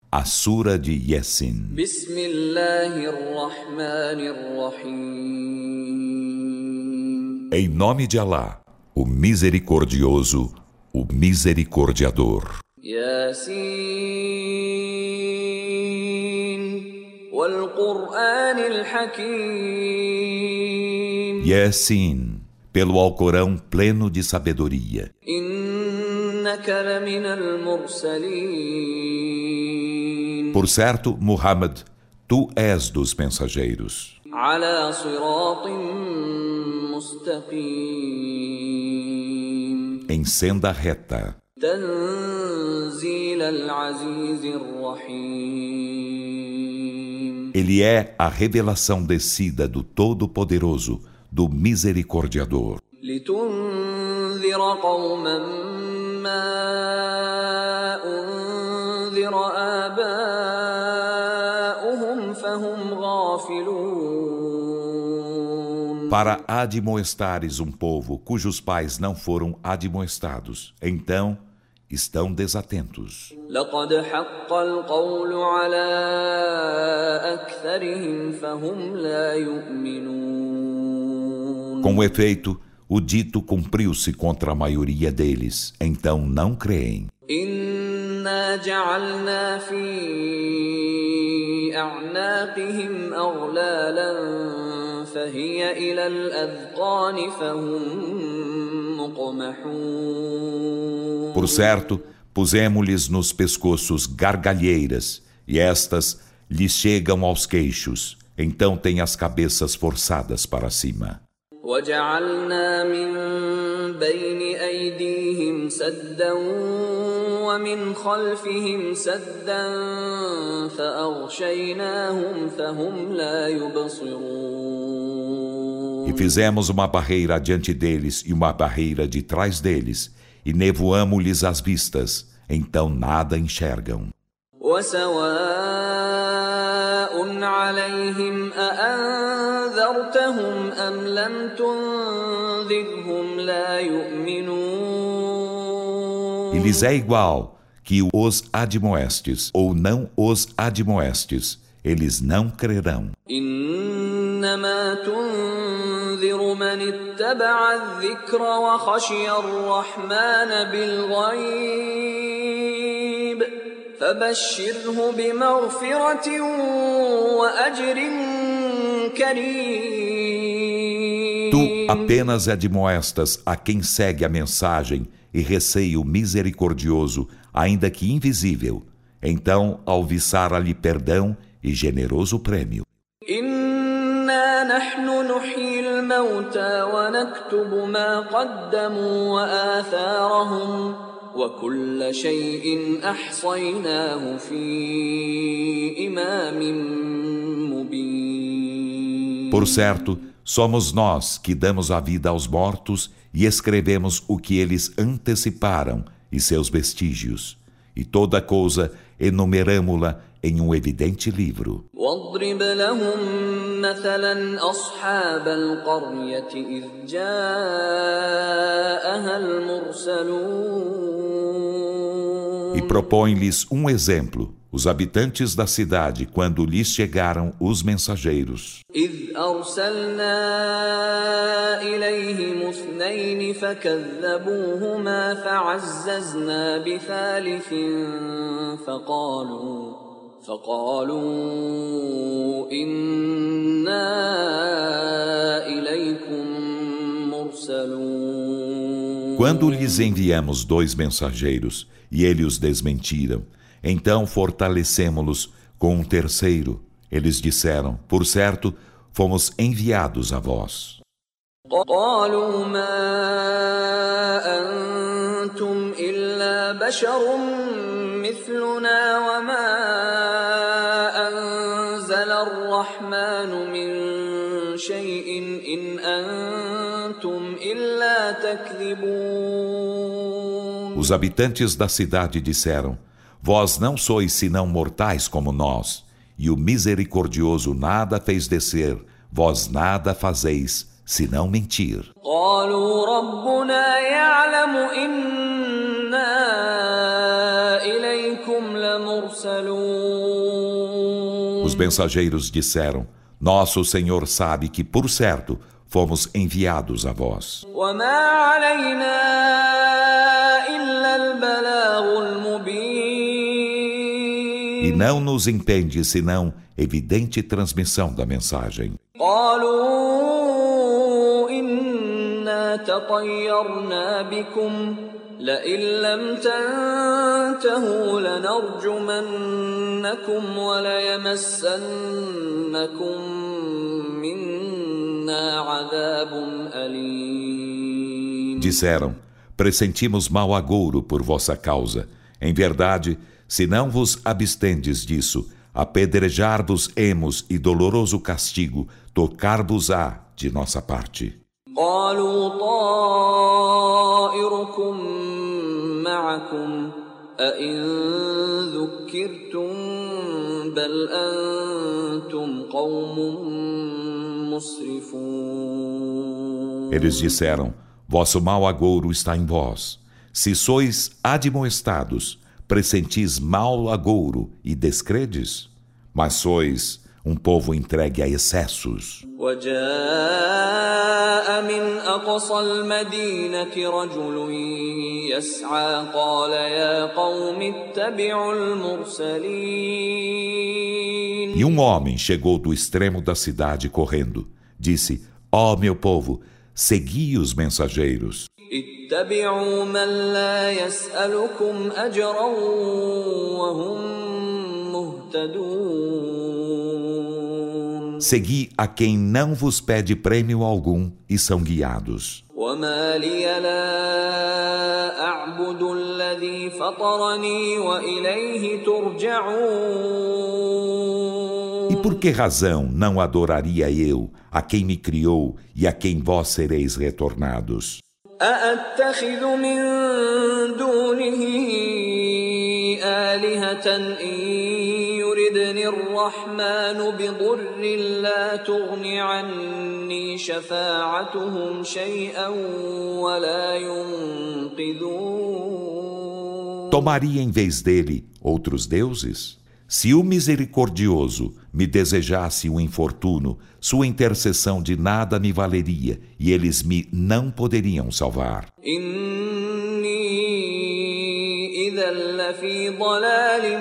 A Sura de Yasin. Em nome de Alá, o Misericordioso, o Misericordiador. Yasin, wal-Qur'an al-Hakim. Yasin, pelo Alcorão pleno de sabedoria. Innaka lamina al-mursalin. Por certo, Muhammad, tu és dos mensageiros. Ala siratin mustaqim. Em senda reta. Tanzil al-Aziz ar-Rahim. Ele é a revelação descida do Todo-Poderoso, do Misericordiador. Litunzira qawman ma unzira aba'uhum fahum ghafilun. Para admoestares um povo cujos pais não foram admoestados, então estão desatentos. Laqad haqqa al-qawlu ala aktharihim fahum la yu'minun. Com efeito, o dito cumpriu-se contra a maioria deles, então não creem. Inna ja'alna fi a'naqihim aghlalan fahiya ila al-adhqan fahum muqmahun. Por certo, pusemos-lhes nos pescoços gargalheiras, e estas lhes chegam aos queixos, então têm as cabeças forçadas para cima. وَجَعَلْنَا مِنْ بَيْنِ أَيْدِيهِمْ سَدًّا وَمِنْ خَلْفِهِمْ سَدًّا فَأَغْشَيْنَاهُمْ فَهُمْ لَا يُبْصِرُونَ. E fizemos uma barreira adiante deles e uma barreira de trás deles, e nevoamo-lhes as vistas, então nada enxergam. وَسَوَاءٌ عَلَيْهِمْ أَأَنذَرْتَهُمْ أَمْ لَمْ تُنذِرْهُمْ لَا يُؤْمِنُونَ. E lhes é igual que os admoestes ou não os admoestes, eles não crerão. إِنَّمَا تُنذِرُ مَنِ اتَّبَعَ الذِّكْرَ وَخَشِيَ الرَّحْمَنَ بِالْغَيْبِ فَبَشِّرْهُ بِمَغْفِرَةٍ وَأَجْرٍ كَرِيمٍ. Tu apenas admoestas a quem segue a mensagem e receia o misericordioso, ainda que invisível. Então alviçara-lhe perdão e generoso prêmio. إِنَّا نَحْنُ نُحْيِي الْمَوْتَى وَنَكْتُبُ مَا قَدَّمُوا وَآثَارَهُمْ وَكُلَّ شَيْءٍ أَحْصَيْنَاهُ فِي إِمَامٍ مُبِينٍ. Por certo, somos nós que damos a vida aos mortos e escrevemos o que eles anteciparam e seus vestígios. E toda coisa enumeramo-la em um evidente livro. وَاضْرِبْ لَهُمْ مَثَلًا أَصْحَابَ الْقَرْيَةِ إِذْ جَاءَهَا الْمُرْسَلُونَ. E propõe-lhes um exemplo, os habitantes da cidade, quando lhes chegaram os mensageiros. إِذْ أَرْسَلْنَا إِلَيْهِمُ اثْنَيْنِ فَكَذَّبُوهُمَا فَعَزَّزْنَا بِثَالِثٍ فقالوا إنا إليكم مرسلون. Quando lhes enviamos 2 mensageiros e eles os desmentiram, então fortalecemo-los com um terceiro. Eles disseram, por certo, fomos enviados a vós. قالوا ما أنتم إلا بشر مثلنا وما أنزل الرحمن من شيء إن أنتم إلا تكذبون. Os habitantes da cidade disseram, vós não sois senão mortais como nós, e o misericordioso nada fez descer, vós nada fazeis senão mentir. قالوا ربنا يعلم إنا إليكم لمرسلون. لَمُرْسَلُونَ. Os mensageiros disseram: Nosso Senhor sabe que, por certo, fomos enviados a vós. وَمَا عَلَيْنَا إِلَّا الْبَلَاغُ الْمُبِينُ. E não nos impede senão evidente transmissão da mensagem. قالوا إنا تطيرنا بكم لئن لم تنتهوا لنرجمنكم وليمسنكم منا عذاب أليم. Disseram: Pressentimos mau agouro por vossa causa. Em verdade, se não vos abstendes disso, apedrejar-vos-emos e doloroso castigo tocar-vos-á de nossa parte. قالوا طائركم معكم أئن ذكرتم بل أنتم قوم مسرفون. Eles disseram: Vosso mau agouro está em vós. Se sois admoestados, pressentis mau agouro e descredes? Mas sois um povo entregue a excessos. وجاء من أقصى المدينة رجل يسعى قال يا قوم اتبعوا المرسلين. E um homem chegou do extremo da cidade correndo. Disse: Ó meu povo, segui os mensageiros. اتبعوا من لا يسألكم أجرا وهم مهتدون. Segui a quem não vos pede prêmio algum e são guiados. وما لي لا أعبد الذي فطرني وإليه ترجعون. E por que razão não adoraria eu a quem me criou e a quem vós sereis retornados? أأتخذ من دونه آلهة إن يردني الرحمن بضر لا تغن عني شفاعتهم شيئا ولا ينقذون. Tomaria em vez dele outros deuses? Se o misericordioso me desejasse um infortúnio, sua intercessão de nada me valeria e eles me não poderiam salvar. إني إذا لفي ضلال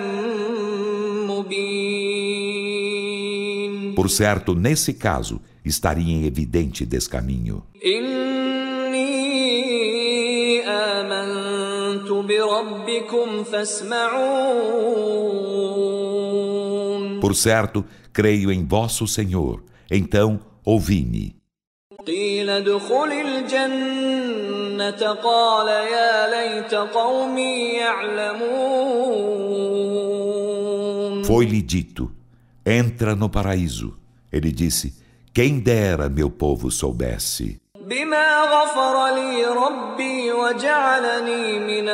مبين. Por certo, nesse caso, estaria em evidente descaminho. إني آمنت بربكم فاسمعون. Por certo, creio em vosso Senhor, então ouvi-me. قيل ادخل الجنة قال يا ليت قومي يعلمون. Foi-lhe dito: entra no paraíso. Ele disse: quem dera meu povo soubesse. بما غفر لي ربي وجعلني من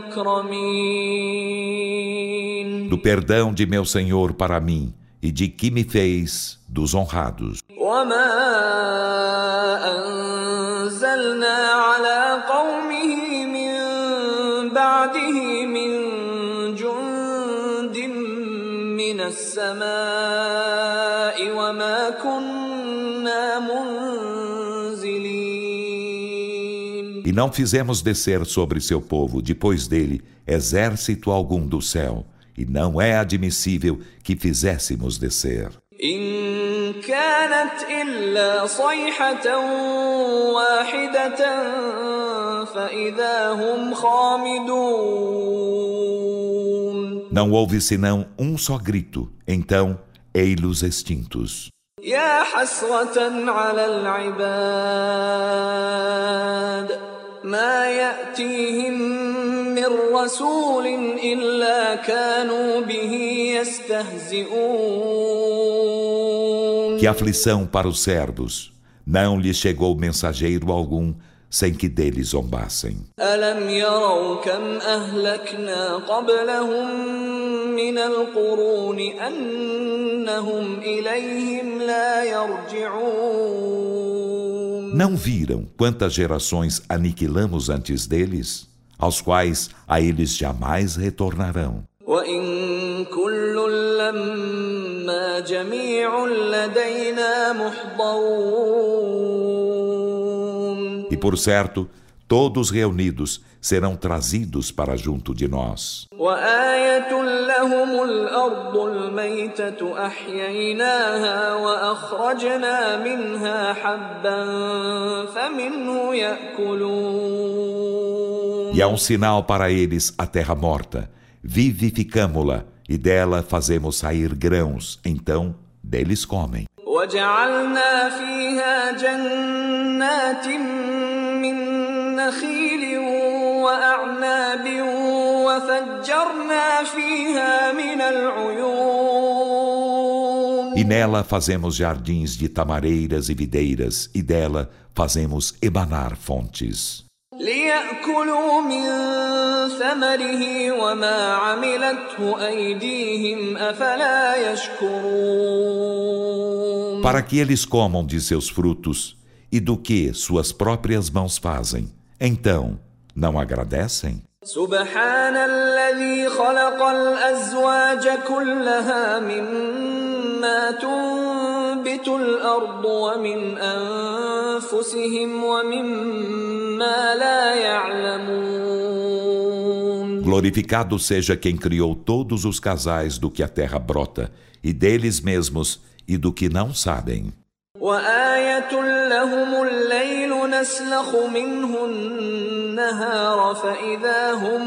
المكرمين. Do perdão de meu Senhor para mim e de que me fez dos honrados. وما أنزلنا على قومه من بعده من جند من السماء وما كنا منزلين. E não fizemos descer sobre seu povo, depois dele, exército algum do céu, e não é admissível que fizéssemos descer. إن كانت إلا صيحة واحدة فإذا هم خامدون. Não houve senão um só grito, então ei-los extintos. يا حسرة على العباد ما يأتيهم من رسول إلا كانوا به يستهزئون. Que aflição para os servos! Não lhes chegou mensageiro algum sem que deles zombassem. ألم يروا كم أهلكنا قبلهم من القرون أنهم إليهم لا يرجعون. Não viram quantas gerações aniquilamos antes deles, aos quais a eles jamais retornarão? وإن كل لما جميع لدينا محضرون. E por certo, todos reunidos serão trazidos para junto de nós. وآية لهم الأرض الميتة أحييناها وأخرجنا منها حبا فمنه يأكلون. E há um sinal para eles a terra morta. Vivificamo-la e dela fazemos sair grãos. Então, deles comem. وجعلنا فيها جنات من نخيل وأعناب وفجرنا فيها من العيون. E nela fazemos jardins de tamareiras e videiras, e dela fazemos emanar fontes. ليأكلوا من ثمره وما عملته أيديهم أفلا يشكرون. Para que eles comam de seus frutos e do que suas próprias mãos fazem. Então, não agradecem? سبحان الذي خلق الأزواج كلها مما تنبت الأرض ومن أنفسهم ومما لا يعلمون. Glorificado seja quem criou todos os casais do que a terra brota, e deles mesmos e do que não sabem. وآية لهم الليل نسلخ منه النهار فإذا هم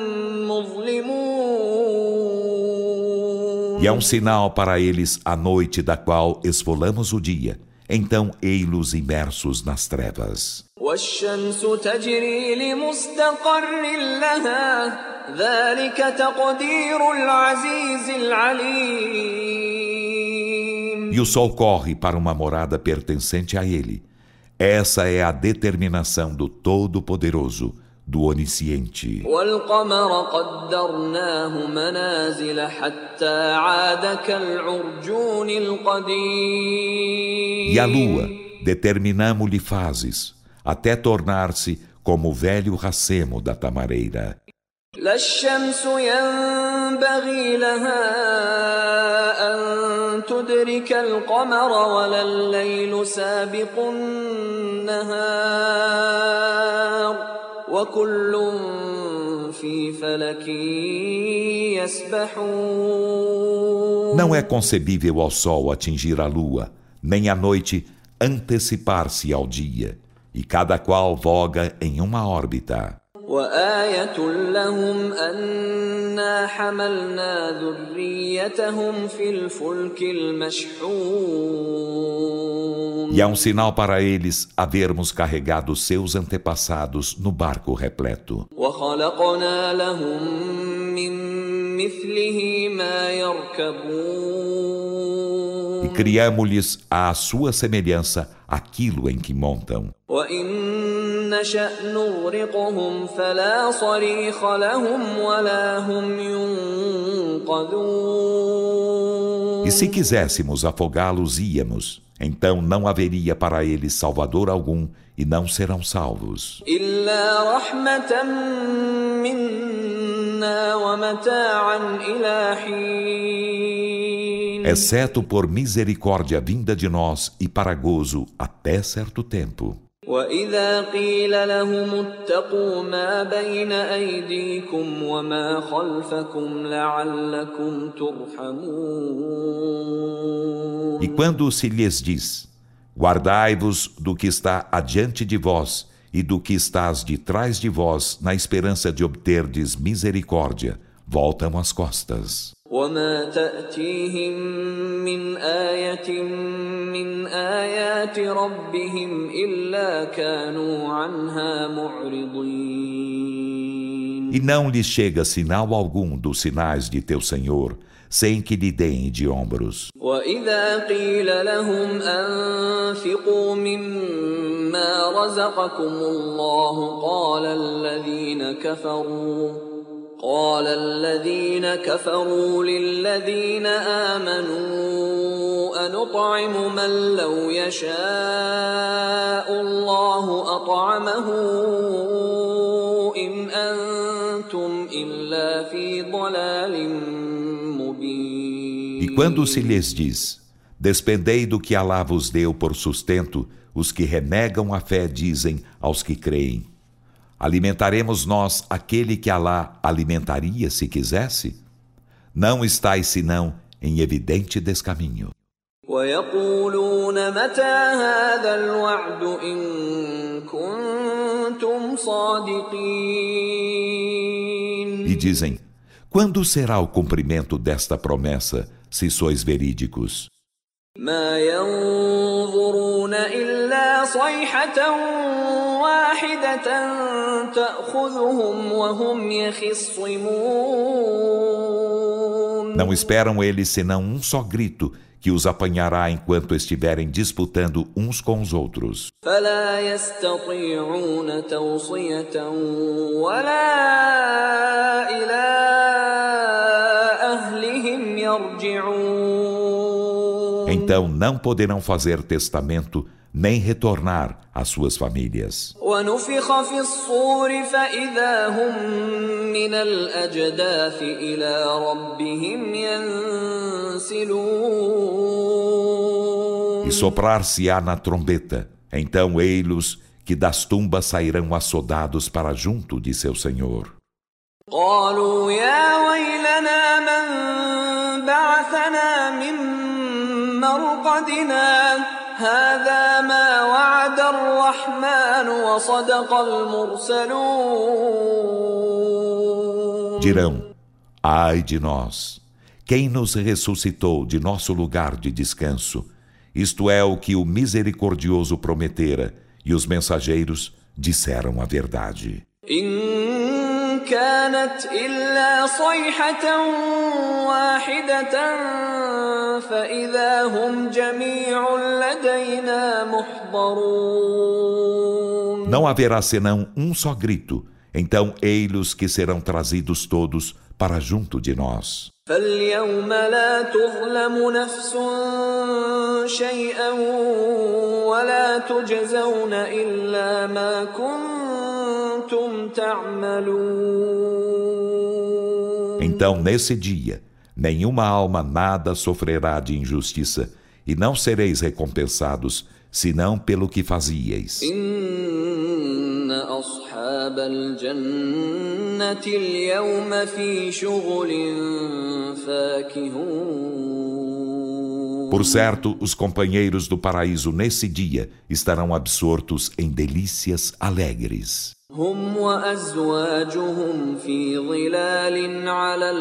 مظلمون. E é um sinal para eles a noite da qual esfolamos o dia. Então ei-los imersos nas trevas. والشمس تجري لمستقر لها ذلك تقدير العزيز العليم. E o sol corre para uma morada pertencente a ele. Essa é a determinação do Todo-Poderoso, do Onisciente. والقمر قدرناه منازل حتى عاد كالعرجون القديم. E a lua, determinamo-lhe fases, até tornar-se como o velho racemo da tamareira. لا الشمس ينبغي لها أن تدرك القمر ولا الليل سابق النهار وكل في فلك يسبحون. Não é concebível ao sol atingir a lua, nem a noite antecipar-se ao dia, e cada qual voga em uma órbita. وآية لهم أنا حملنا ذريتهم في الفلك المشحون. E é um sinal para eles havermos carregado seus antepassados no barco repleto. وخلقنا لهم من مثله ما يركبون. E criamo-lhes à sua semelhança aquilo em que montam. وإن نشأ نغرقهم فلا صريخ لهم ولا هم ينقذون. E se quiséssemos afogá-los, íamos. Então não haveria para eles salvador algum e não serão salvos. إلا رحمة منا ومتاعا إلى حين. Exceto por misericórdia vinda de nós e para gozo até certo tempo. وإذا قيل لهم اتقوا ما بين أيديكم وما خلفكم لعلكم ترحمون. E quando se lhes diz, guardai-vos do que está adiante de vós e do que estás de trás de vós, na esperança de obterdes misericórdia, voltam as costas. وما تأتيهم من آية من آيات ربهم إلا كانوا عنها معرضين. E não lhes chega sinal algum dos sinais de teu Senhor, sem que lhe deem de ombros. وإذا قيل لهم أنفقوا مما رزقكم الله قال الذين كفروا للذين آمنوا أنطعم من لو يشاء الله أطعمه إن أنتم إلا في ضلال مبين. E quando se lhes diz: despendei do que Alá vos deu por sustento, os que renegam a fé dizem aos que creem: alimentaremos nós aquele que Alá alimentaria se quisesse? Não estais senão em evidente descaminho. ويقولون متى هذا الوعد إن كنتم صادقين. E dizem: quando será o cumprimento desta promessa, se sois verídicos? ما ينظرون إلا صيحة واحدة تأخذهم وهم يخصمون. Não esperam eles senão um só grito que os apanhará enquanto estiverem disputando uns com os outros. فلا يستطيعون توصية ولا إلى أهلهم يرجعون. Então não poderão fazer testamento nem retornar às suas famílias. ونفخ في الصور فإذا هم من الأجداث إلى ربهم ينسلون. E soprar-se-á na trombeta, então ei-los que das tumbas sairão açodados para junto de seu Senhor. قالوا يا ويلنا من بعثنا من مرقدنا هذا ما وعد الرحمن وصدق المرسلون. Dirão: ai de nós! Quem nos ressuscitou de nosso lugar de descanso? Isto é o que o misericordioso prometera, e os mensageiros disseram a verdade. إن كانت إلا صيحة واحدة فإذا هم جميع لدينا محضرون. Não haverá senão um só grito, então ei-los que serão trazidos todos para junto de nós. فاليوم لا تظلم نفس شيئا ولا تجزون إلا ما كنتم تعملون. Então, nesse dia, nenhuma alma nada sofrerá de injustiça, e não sereis recompensados, senão pelo que fazíeis. إن أصحاب الجنة اليوم في شغل فاكهون. Por certo, os companheiros do paraíso nesse dia estarão absortos em delícias alegres. هم وأزواجهم في ظلال على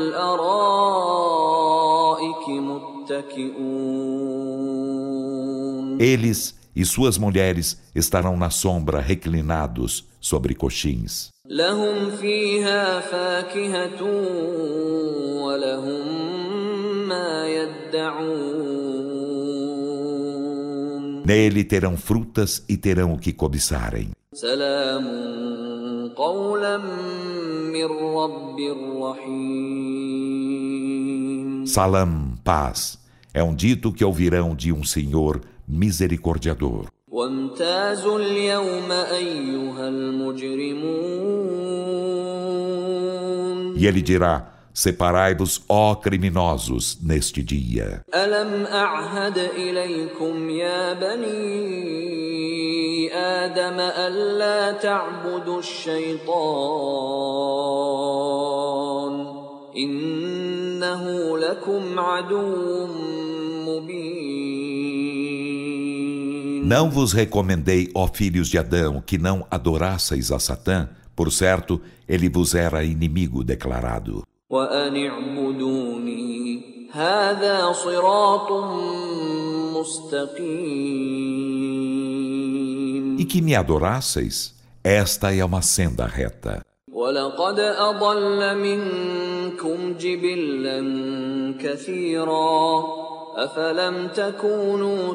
الأرائك متكئون. Eles e suas mulheres estarão na sombra reclinados sobre coxins. لهم فيها فاكهة ولهم ما يدعون. Nele terão frutas e terão o que cobiçarem. سلام قولا من رب رحيم. Salam, paz, é um dito que ouvirão de um Senhor misericordiador. وامتازوا اليوم أيها المجرمون. E ele dirá: separai-vos, ó criminosos, neste dia. ألم أعهد إليكم يا بني آدم ألا تعبدوا الشيطان إنه لكم عدو مبين. Não vos recomendei, ó filhos de Adão, que não adorasseis a Satã, por certo, ele vos era inimigo declarado. وأن اعبدوني هذا صراط مستقيم. E que me adorasseis, esta é uma senda reta. ولقد أضل منكم جبلا كثيرا أفلم تكونوا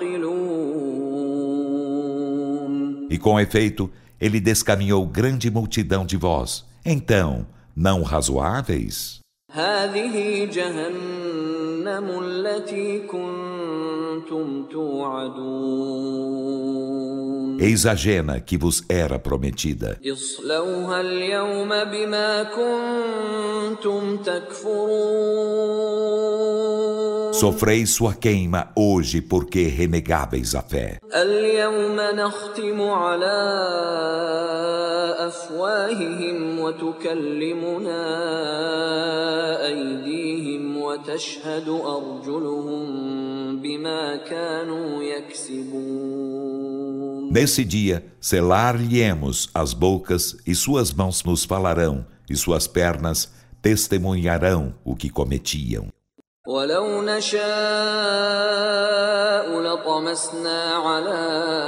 تعقلون. E com efeito, ele descaminhou grande multidão de vós. Então, não razoáveis? هذه جهنم التي كنتم توعدون. Eis a jena que vos era prometida. اصلوها اليوم بما كنتم تكفرون. Sofrei sua queima hoje porque renegáveis a fé. اليوم نختم على أفواههم وتكلمنا أيديهم وتشهد أرجلهم بما كانوا يكسبون. Nesse dia, selar-lhe-emos as bocas, e suas mãos nos falarão, e suas pernas testemunharão o que cometiam. ولو نشاء لطمسنا على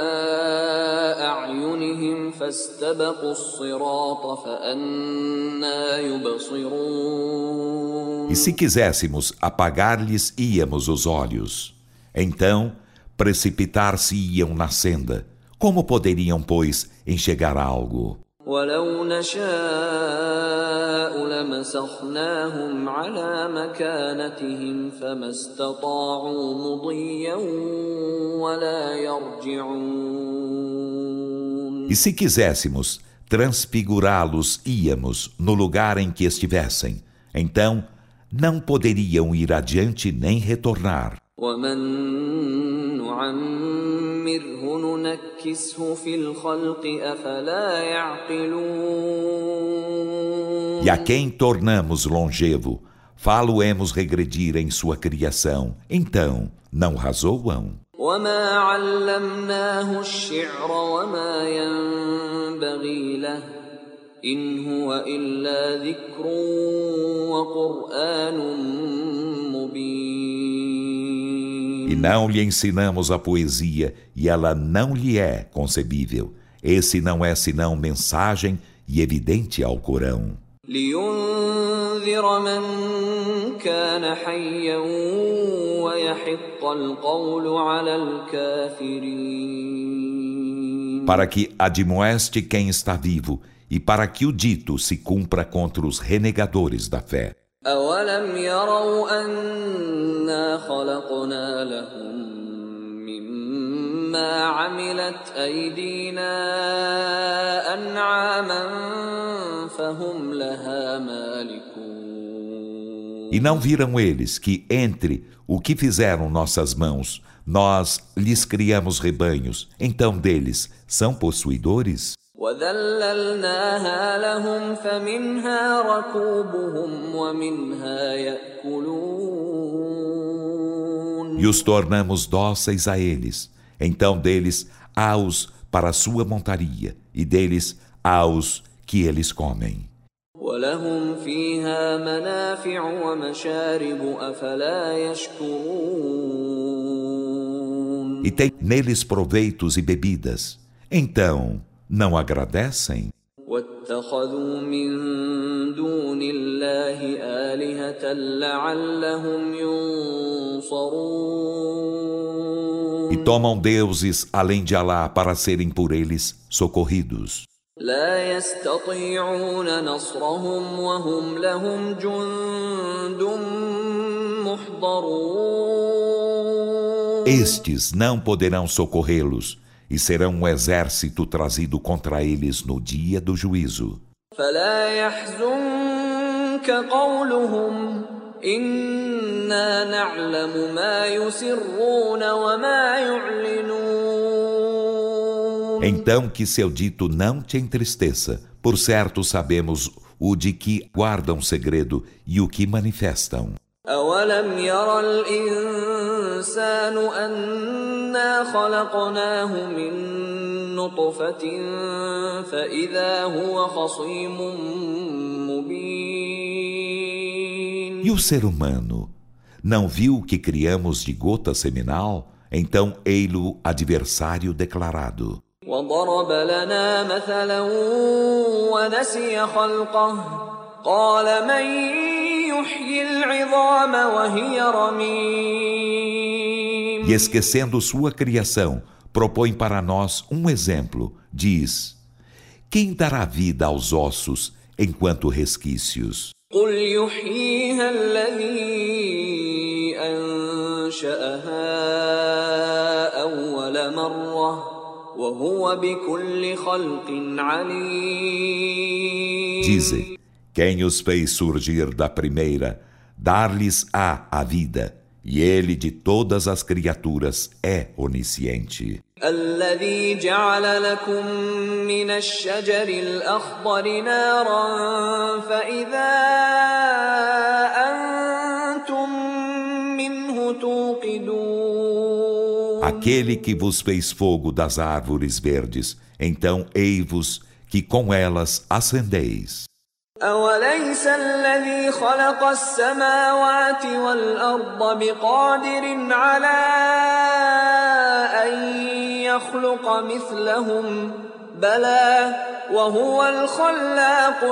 أعينهم فاستبقوا الصراط فأنى يبصرون. E se quiséssemos, apagar-lhes íamos os olhos. Então, precipitar-se-iam na senda. Como poderiam, pois, enxergar algo? ولو نشاء لمسخناهم على مكانتهم فما استطاعوا مضيا ولا يرجعون. E se quiséssemos, transfigurá-los íamos no lugar em que estivessem. Então, não poderiam ir adiante nem retornar. ومن نعمره ننكسه في الخلق أفلا يعقلون. E a quem tornamos longevo, falo-emos regredir em sua criação. Então, não razoam? وما علمناه الشعر وما ينبغي له إن هو إلا ذكر وقرآن مبين. E não lhe ensinamos a poesia, e ela não lhe é concebível. Esse não é senão mensagem e evidente ao Corão. لينذر من كان حيا ويحق القول على الكافرين. Para que admoeste quem está vivo, e para que o dito se cumpra contra os renegadores da fé. أولم يروا أنا خلقنا لهم مما عملت أيدينا أنعاما فهم لها مالكون. E não viram eles que entre o que fizeram nossas mãos, nós lhes criamos rebanhos, então deles são possuidores? وذللناها لهم فمنها ركوبهم ومنها يأكلون. E os tornamos dóceis a eles. Então deles há-os para a sua montaria, e deles há-os que eles comem. ولهم فيها منافع ومشارب أفلا يشكرون. E tem neles proveitos e bebidas. Então, não agradecem? واتخذوا من دون الله آلهة لعلهم ينصرون. E tomam deuses além de Alá para serem por eles socorridos. لا يستطيعون نصرهم وهم لهم جند محضرون. Estes não poderão socorrê-los, e serão um exército trazido contra eles no dia do juízo. فلا يحزنك قولهم إنا نعلم ما يسرون وما يعلنون. Então que seu dito não te entristeça. Por certo sabemos o de que guardam segredo e o que manifestam. أولم ير الإنسان أنا خلقناه من نطفة فإذا هو خصيم مبين. E o ser humano não viu que criamos de gota seminal? Então ei-lo adversário declarado. وضرب لنا مثلا ونسي خلقه قال من يحيي العظام وهي رميم. E esquecendo sua criação, propõe para nós um exemplo. Diz: quem dará vida aos ossos enquanto resquícios? قل يحييها الذي أنشأها أول مرة وهو بكل خلق عليم. Dize: quem os fez surgir da primeira, dar-lhes-á a vida, E ele de todas as criaturas é onisciente. الذي جعل لكم من الشجر الأخضر نارا فإذا أنتم منه توقدون. Aquele que vos fez fogo das árvores verdes, então ei-vos que com elas acendeis. أوليس الذي خلق السماوات والأرض بقادر على أن يخلق مثلهم بلى وهو الخلاق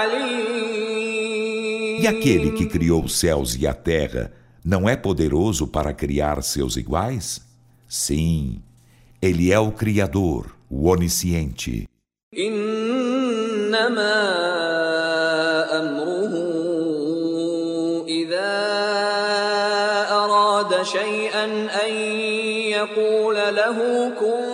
العليم. E aquele que criou os céus e a terra não é poderoso para criar seus iguais? Sim, ele é o Criador, o Onisciente. إنما أمره إذا أراد شيئا أن يقول له كن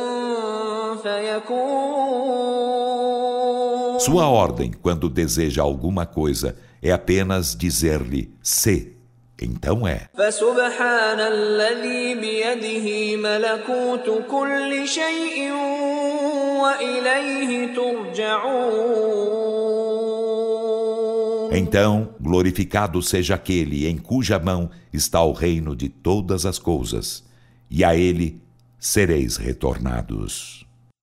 فيكون. Sua ordem, quando deseja alguma coisa, é apenas dizer-lhe se, então é. فسبحان الذي بيده ملكوت كل شيء وإليه ترجعون. Então, glorificado seja aquele em cuja mão está o reino de todas as coisas, e a ele sereis retornados.